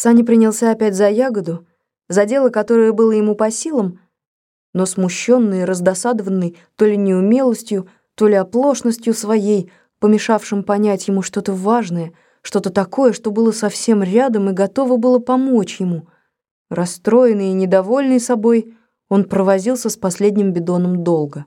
Саня принялся опять за ягоду, за дело, которое было ему по силам, но смущенный и раздосадованный то ли неумелостью, то ли оплошностью своей, помешавшим понять ему что-то важное, что-то такое, что было совсем рядом и готово было помочь ему. Расстроенный и недовольный собой, он провозился с последним бидоном долго.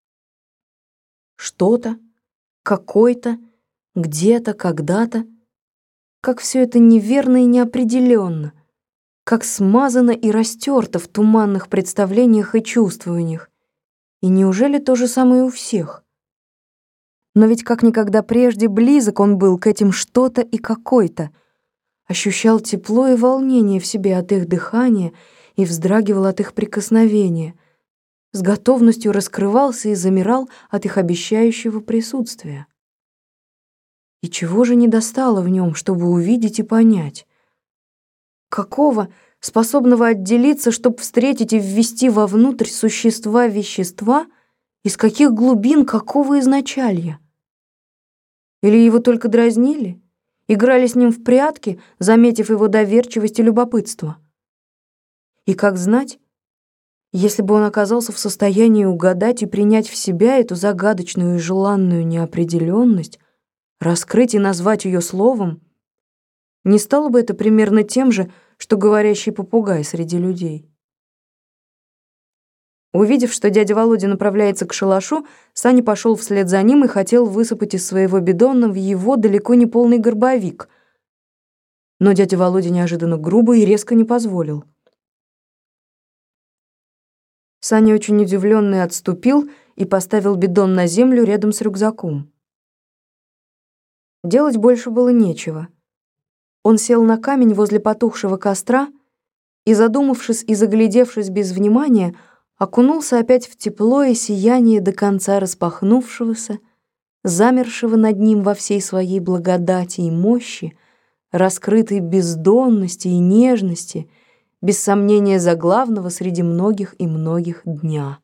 Что-то, какой-то, где-то, когда-то. Как все это неверно и неопределенно, как смазано и растерто в туманных представлениях и чувствованиях. И неужели то же самое у всех? Но ведь как никогда прежде близок он был к этим что-то и какой-то, ощущал тепло и волнение в себе от их дыхания и вздрагивал от их прикосновения, с готовностью раскрывался и замирал от их обещающего присутствия. И чего же недостало в нем, чтобы увидеть и понять? Какого, способного отделиться, чтобы встретить и ввести вовнутрь существа вещества, из каких глубин, какого изначалья? Или его только дразнили, играли с ним в прятки, заметив его доверчивость и любопытство? И как знать, если бы он оказался в состоянии угадать и принять в себя эту загадочную и желанную неопределенность, раскрыть и назвать ее словом, не стало бы это примерно тем же, что говорящий попугай среди людей? Увидев, что дядя Володя направляется к шалашу, Саня пошел вслед за ним и хотел высыпать из своего бидона в его далеко не полный горбовик. Но дядя Володя неожиданно грубо и резко не позволил. Саня очень удивленный отступил и поставил бидон на землю рядом с рюкзаком. Делать больше было нечего. Он сел на камень возле потухшего костра и, задумавшись и заглядевшись без внимания, окунулся опять в тепло и сияние до конца распахнувшегося, замершего над ним во всей своей благодати и мощи, раскрытой бездонности и нежности, без сомнения заглавного среди многих и многих дня.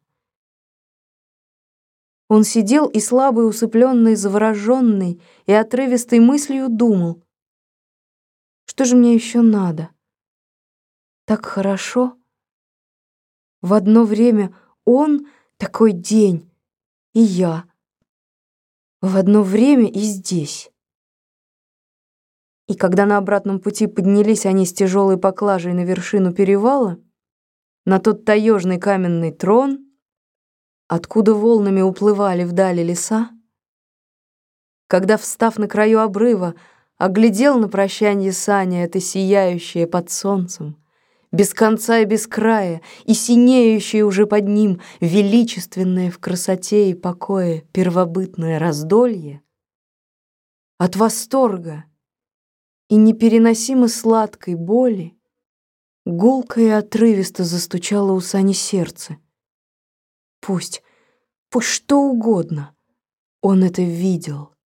Он сидел и слабый, усыпленный, завороженный и отрывистой мыслью думал: что же мне еще надо? Так хорошо. В одно время он такой день, и я. В одно время и здесь. И когда на обратном пути поднялись они с тяжелой поклажей на вершину перевала, на тот таежный каменный трон, откуда волнами уплывали вдали леса, когда, встав на краю обрыва, оглядел на прощанье Саня это сияющее под солнцем, без конца и без края, и синеющее уже под ним, величественное в красоте и покое первобытное раздолье, от восторга и непереносимо сладкой боли гулко и отрывисто застучало у Сани сердце. Пусть что угодно, он это видел.